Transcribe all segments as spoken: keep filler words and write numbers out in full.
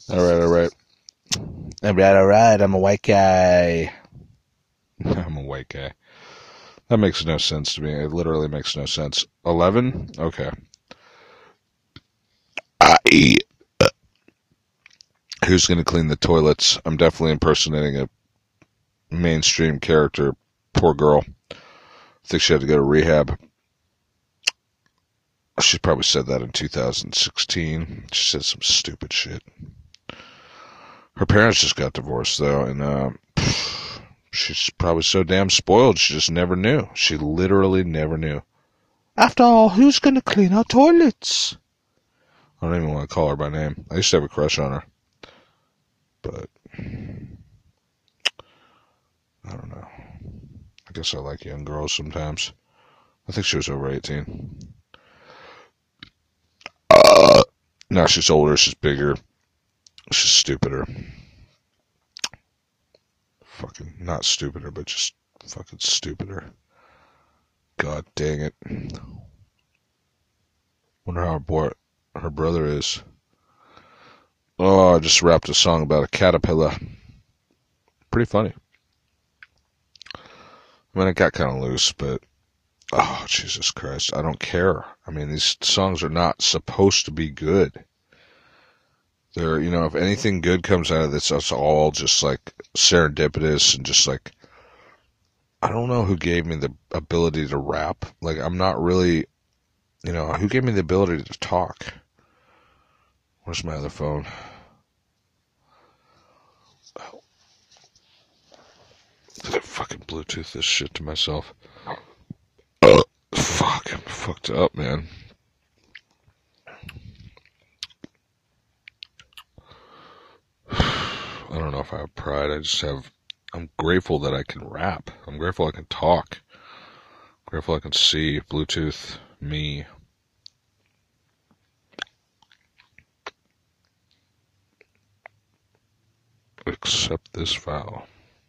Alright, alright. Alright, alright, I'm a white guy. I'm a white guy. That makes no sense to me. It literally makes no sense. eleven? Okay. I, uh, who's going to clean the toilets? I'm definitely impersonating a mainstream character. Poor girl. I think she had to go to rehab. She probably said that in two thousand sixteen. She said some stupid shit. Her parents just got divorced, though, and uh, she's probably so damn spoiled she just never knew. She literally never knew. After all, who's going to clean our toilets? I don't even want to call her by name. I used to have a crush on her. But I don't know. I guess I like young girls sometimes. I think she was over eighteen. Uh, now she's older, she's bigger, she's stupider. Fucking, not stupider, but just fucking stupider. God dang it. Wonder how her boy, her brother is. Oh, I just rapped a song about a caterpillar. Pretty funny. I mean, it got kind of loose, but oh, Jesus Christ, I don't care. I mean, these songs are not supposed to be good. They're, you know, if anything good comes out of this, it's all just like serendipitous and just like, I don't know who gave me the ability to rap. Like, I'm not really, you know, who gave me the ability to talk? Where's my other phone? Oh. Did I fucking Bluetooth this shit to myself? Uh, fuck, I'm fucked up, man. I don't know if I have pride. I just have, I'm grateful that I can rap. I'm grateful I can talk. I'm grateful I can see Bluetooth me. Accept this file.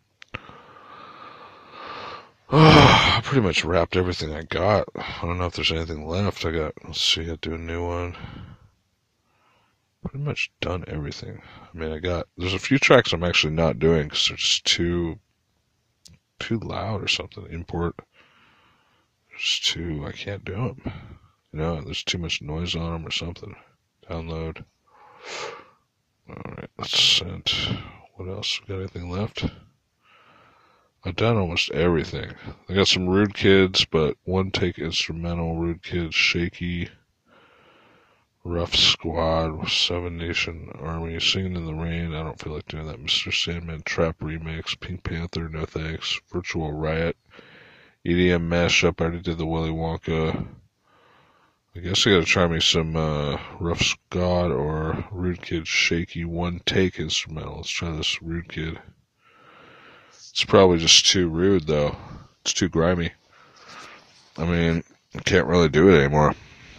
Oh, I pretty much wrapped everything I got. I don't know if there's anything left. I got, let's see, I'll do a new one. Pretty much done everything. I mean, I got, there's a few tracks I'm actually not doing because they're just too, too loud or something. Import. There's too, I can't do them. You know, there's too much noise on them or something. Download. Alright, let's send. What else? Got anything left? I've done almost everything. I got some Rude Kids, but one take instrumental, Rude Kids, Shaky, Rough Squad, Seven Nation Army, Singing in the Rain, I don't feel like doing that, Mister Sandman Trap Remix, Pink Panther, No Thanks, Virtual Riot, E D M Mashup, I already did the Willy Wonka. I guess I gotta try me some uh, Rough Squad or Rude Kid Shaky one take instrumental. Let's try this Rude Kid. It's probably just too rude, though. It's too grimy. I mean, I can't really do it anymore.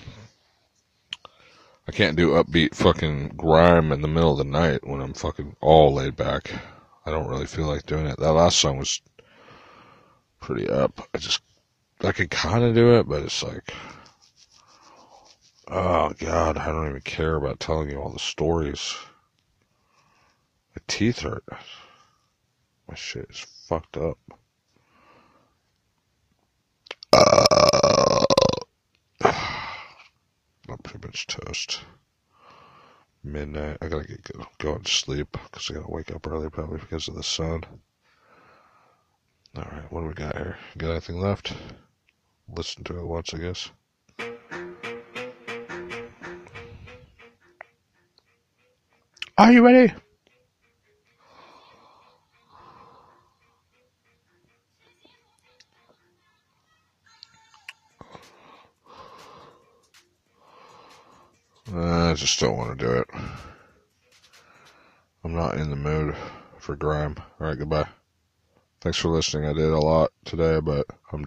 I can't do upbeat fucking grime in the middle of the night when I'm fucking all laid back. I don't really feel like doing it. That last song was pretty up. I just, I could kind of do it, but it's like, oh God, I don't even care about telling you all the stories. My teeth hurt. My shit is fucked up. Uh, I'm pretty much toast. Midnight. I gotta get go, going to sleep because I gotta wake up early probably because of the sun. Alright, what do we got here? Got anything left? Listen to it once, I guess. Are you ready? I just don't want to do it. I'm not in the mood for grime. Alright, goodbye. Thanks for listening. I did a lot today, but I'm